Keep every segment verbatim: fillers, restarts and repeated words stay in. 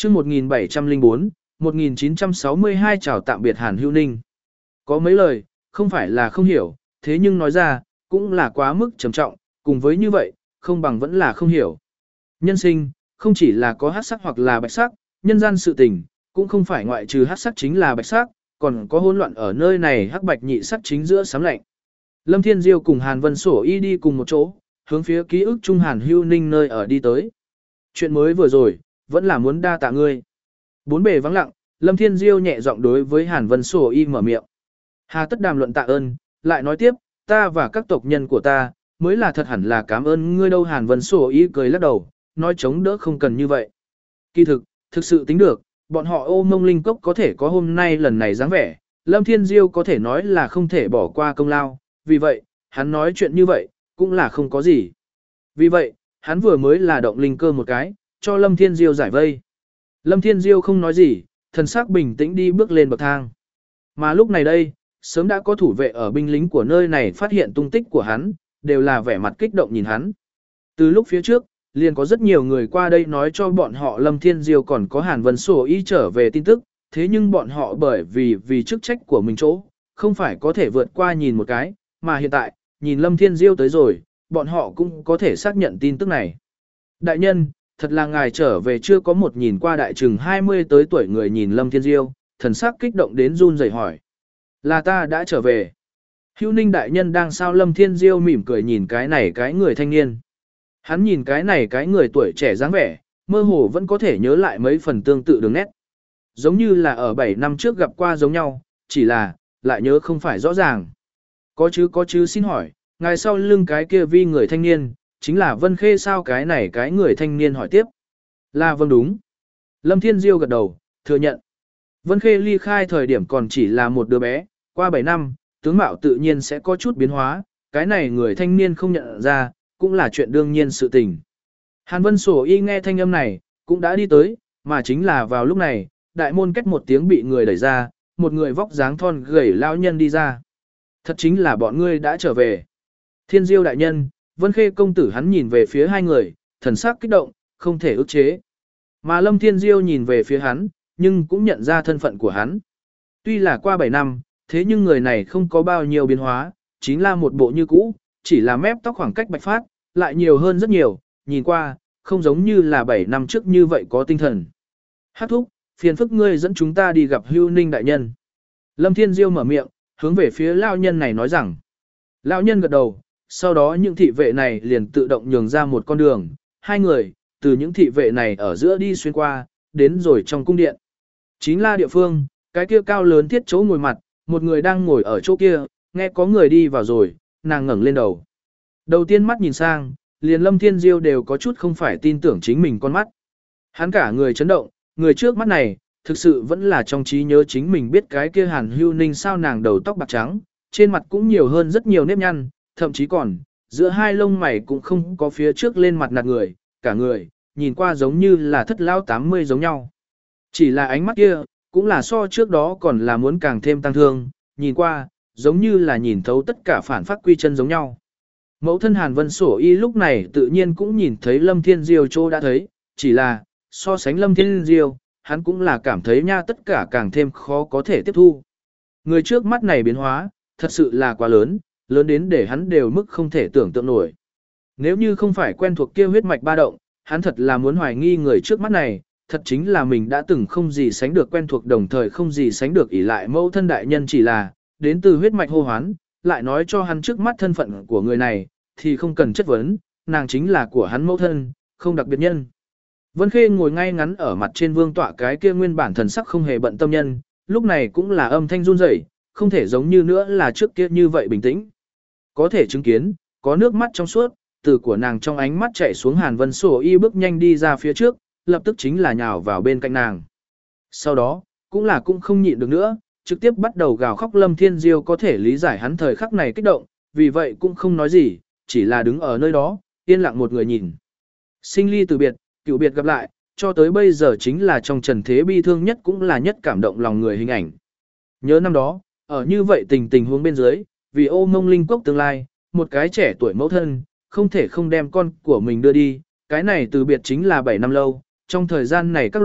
chương một nghìn bảy trăm lẻ bốn, một nghìn chín trăm sáu mươi hai chào tạm biệt Hàn Hữu Ninh. Có mấy lời, không phải là không hiểu, thế nhưng nói ra, cũng là quá mức trầm trọng, cùng với như vậy, không bằng vẫn là không hiểu. Nhân sinh, không chỉ là có hắc sắc hoặc là bạch sắc, nhân gian sự tình, cũng không phải ngoại trừ hắc sắc chính là bạch sắc, còn có hỗn loạn ở nơi này hắc bạch nhị sắc chính giữa sấm lạnh. Lâm Thiên Diêu cùng Hàn Vân Sổ y đi cùng một chỗ, hướng phía ký ức trung Hàn Hữu Ninh nơi ở đi tới. Chuyện mới vừa rồi, vẫn là muốn đa tạ ngươi. Bốn bề vắng lặng, Lâm Thiên Diêu nhẹ giọng đối với Hàn Vân Sổ y mở miệng. Hà tất đàm luận tạ ơn, lại nói tiếp, ta và các tộc nhân của ta, mới là thật hẳn là cảm ơn ngươi đâu. Hàn Vân Sổ y cười lắc đầu, nói chống đỡ không cần như vậy. Kỳ thực, thực sự tính được, bọn họ Ô Mông Linh Cốc có thể có hôm nay lần này dáng vẻ, Lâm Thiên Diêu có thể nói là không thể bỏ qua công lao, vì vậy, hắn nói chuyện như vậy, cũng là không có gì. Vì vậy, hắn vừa mới là động linh cơ một cái, cho Lâm Thiên Diêu giải vây. Lâm Thiên Diêu không nói gì, thần sắc bình tĩnh đi bước lên bậc thang. Mà lúc này đây, sớm đã có thủ vệ ở binh lính của nơi này phát hiện tung tích của hắn, đều là vẻ mặt kích động nhìn hắn. Từ lúc phía trước, liền có rất nhiều người qua đây nói cho bọn họ Lâm Thiên Diêu còn có Hàn Vân Sổ y trở về tin tức, thế nhưng bọn họ bởi vì vì chức trách của mình chỗ, không phải có thể vượt qua nhìn một cái, mà hiện tại, nhìn Lâm Thiên Diêu tới rồi, bọn họ cũng có thể xác nhận tin tức này. Đại nhân, thật là ngài trở về chưa? Có một nhìn qua đại chừng hai mươi tới tuổi người nhìn Lâm Thiên Diêu, thần sắc kích động đến run rẩy hỏi. Là ta đã trở về. Hữu Ninh đại nhân đang sao? Lâm Thiên Diêu mỉm cười nhìn cái này cái người thanh niên. Hắn nhìn cái này cái người tuổi trẻ dáng vẻ, mơ hồ vẫn có thể nhớ lại mấy phần tương tự đường nét. Giống như là ở bảy năm trước gặp qua giống nhau, chỉ là, lại nhớ không phải rõ ràng. Có chứ có chứ, xin hỏi, ngài sau lưng cái kia vi người thanh niên, chính là Vân Khê sao? Cái này cái người thanh niên hỏi tiếp. Là vâng đúng. Lâm Thiên Diêu gật đầu, thừa nhận. Vân Khê ly khai thời điểm còn chỉ là một đứa bé, qua bảy năm, tướng mạo tự nhiên sẽ có chút biến hóa, cái này người thanh niên không nhận ra, cũng là chuyện đương nhiên sự tình. Hàn Vân Sổ y nghe thanh âm này, cũng đã đi tới, mà chính là vào lúc này, đại môn cách một tiếng bị người đẩy ra, một người vóc dáng thon gầy lao nhân đi ra. Thật chính là bọn ngươi đã trở về. Thiên Diêu đại nhân, Vân Khê công tử, hắn nhìn về phía hai người, thần sắc kích động, không thể ức chế. Mà Lâm Thiên Diêu nhìn về phía hắn, nhưng cũng nhận ra thân phận của hắn. Tuy là qua bảy năm, thế nhưng người này không có bao nhiêu biến hóa, chính là một bộ như cũ, chỉ là mép tóc khoảng cách bạch phát, lại nhiều hơn rất nhiều, nhìn qua, không giống như là bảy năm trước như vậy có tinh thần. Hát thúc, phiền phức ngươi dẫn chúng ta đi gặp Hữu Ninh đại nhân. Lâm Thiên Diêu mở miệng, hướng về phía lão nhân này nói rằng. Lão nhân gật đầu, sau đó những thị vệ này liền tự động nhường ra một con đường, hai người, từ những thị vệ này ở giữa đi xuyên qua, đến rồi trong cung điện. Chính là địa phương, cái kia cao lớn thiết chỗ ngồi mặt, một người đang ngồi ở chỗ kia, nghe có người đi vào rồi, nàng ngẩng lên đầu. Đầu tiên mắt nhìn sang, liền Lâm Thiên Diêu đều có chút không phải tin tưởng chính mình con mắt. Hắn cả người chấn động, người trước mắt này, thực sự vẫn là trong trí nhớ chính mình biết cái kia Hàn Hữu Ninh sao? Nàng đầu tóc bạc trắng, trên mặt cũng nhiều hơn rất nhiều nếp nhăn, thậm chí còn, giữa hai lông mày cũng không có phía trước lên mặt nạt người, cả người, nhìn qua giống như là thất lão tám mươi giống nhau. Chỉ là ánh mắt kia, cũng là so trước đó còn là muốn càng thêm tăng thương, nhìn qua, giống như là nhìn thấu tất cả phản phát quy chân giống nhau. Mẫu thân Hàn Vân Sổ y lúc này tự nhiên cũng nhìn thấy Lâm Thiên Diêu chỗ đã thấy, chỉ là, so sánh Lâm Thiên Diêu, hắn cũng là cảm thấy nha tất cả càng thêm khó có thể tiếp thu. Người trước mắt này biến hóa, thật sự là quá lớn, lớn đến để hắn đều mức không thể tưởng tượng nổi. Nếu như không phải quen thuộc kia huyết mạch ba động, hắn thật là muốn hoài nghi người trước mắt này, thật chính là mình đã từng không gì sánh được quen thuộc, đồng thời không gì sánh được ỷ lại mẫu thân đại nhân, chỉ là, đến từ huyết mạch hô hoán, lại nói cho hắn trước mắt thân phận của người này, thì không cần chất vấn, nàng chính là của hắn mẫu thân, không đặc biệt nhân. Vân Khê ngồi ngay ngắn ở mặt trên vương tọa cái kia nguyên bản thần sắc không hề bận tâm nhân, lúc này cũng là âm thanh run rẩy, không thể giống như nữa là trước kia như vậy bình tĩnh. Có thể chứng kiến, có nước mắt trong suốt, từ của nàng trong ánh mắt chảy xuống. Hàn Vân Sổ y bước nhanh đi ra phía trước, lập tức chính là nhào vào bên cạnh nàng. Sau đó, cũng là cũng không nhịn được nữa, trực tiếp bắt đầu gào khóc. Lâm Thiên Diêu có thể lý giải hắn thời khắc này kích động, vì vậy cũng không nói gì, chỉ là đứng ở nơi đó, yên lặng một người nhìn. Sinh ly từ biệt, cựu biệt gặp lại, cho tới bây giờ chính là trong trần thế bi thương nhất cũng là nhất cảm động lòng người hình ảnh. Nhớ năm đó, ở như vậy tình tình huống bên dưới, vì Ô Mông Linh Cốc tương lai, một cái trẻ tuổi mẫu thân, không thể không đem con của mình đưa đi, cái này từ biệt chính là bảy năm lâu, trong thời gian này các loại,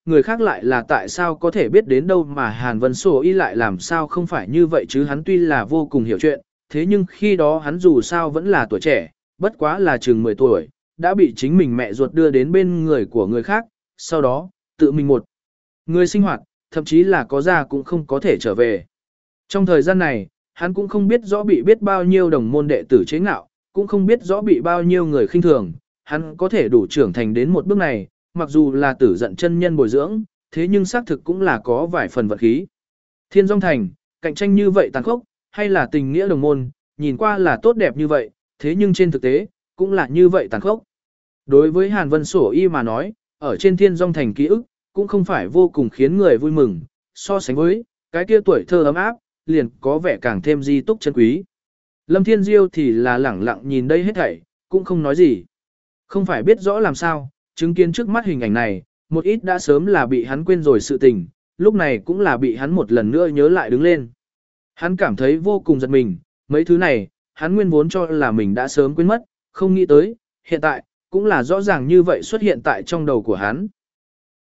người khác lại là tại sao có thể biết đến đâu mà Hàn Vân Sổ Y lại làm sao không phải như vậy chứ hắn tuy là vô cùng hiểu chuyện, thế nhưng khi đó hắn dù sao vẫn là tuổi trẻ, bất quá là chừng mười tuổi, đã bị chính mình mẹ ruột đưa đến bên người của người khác, sau đó, tự mình một người sinh hoạt, thậm chí là có ra cũng không có thể trở về. Trong thời gian này, hắn cũng không biết rõ bị biết bao nhiêu đồng môn đệ tử chế ngạo, cũng không biết rõ bị bao nhiêu người khinh thường, hắn có thể đủ trưởng thành đến một bước này, mặc dù là tử giận chân nhân bồi dưỡng, thế nhưng xác thực cũng là có vài phần vật khí. Thiên Dung Thành, cạnh tranh như vậy tàn khốc, hay là tình nghĩa đồng môn, nhìn qua là tốt đẹp như vậy, thế nhưng trên thực tế, cũng là như vậy tàn khốc. Đối với Hàn Vân Sổ Y mà nói, ở trên Thiên Dung Thành ký ức, cũng không phải vô cùng khiến người vui mừng, so sánh với cái kia tuổi thơ ấm áp, liền có vẻ càng thêm di túc chân quý. Lâm Thiên Diêu thì là lẳng lặng nhìn đây hết thảy, cũng không nói gì. Không phải biết rõ làm sao, chứng kiến trước mắt hình ảnh này, một ít đã sớm là bị hắn quên rồi sự tình, lúc này cũng là bị hắn một lần nữa nhớ lại đứng lên. Hắn cảm thấy vô cùng giật mình, mấy thứ này, hắn nguyên vốn cho là mình đã sớm quên mất, không nghĩ tới, hiện tại, cũng là rõ ràng như vậy xuất hiện tại trong đầu của hắn.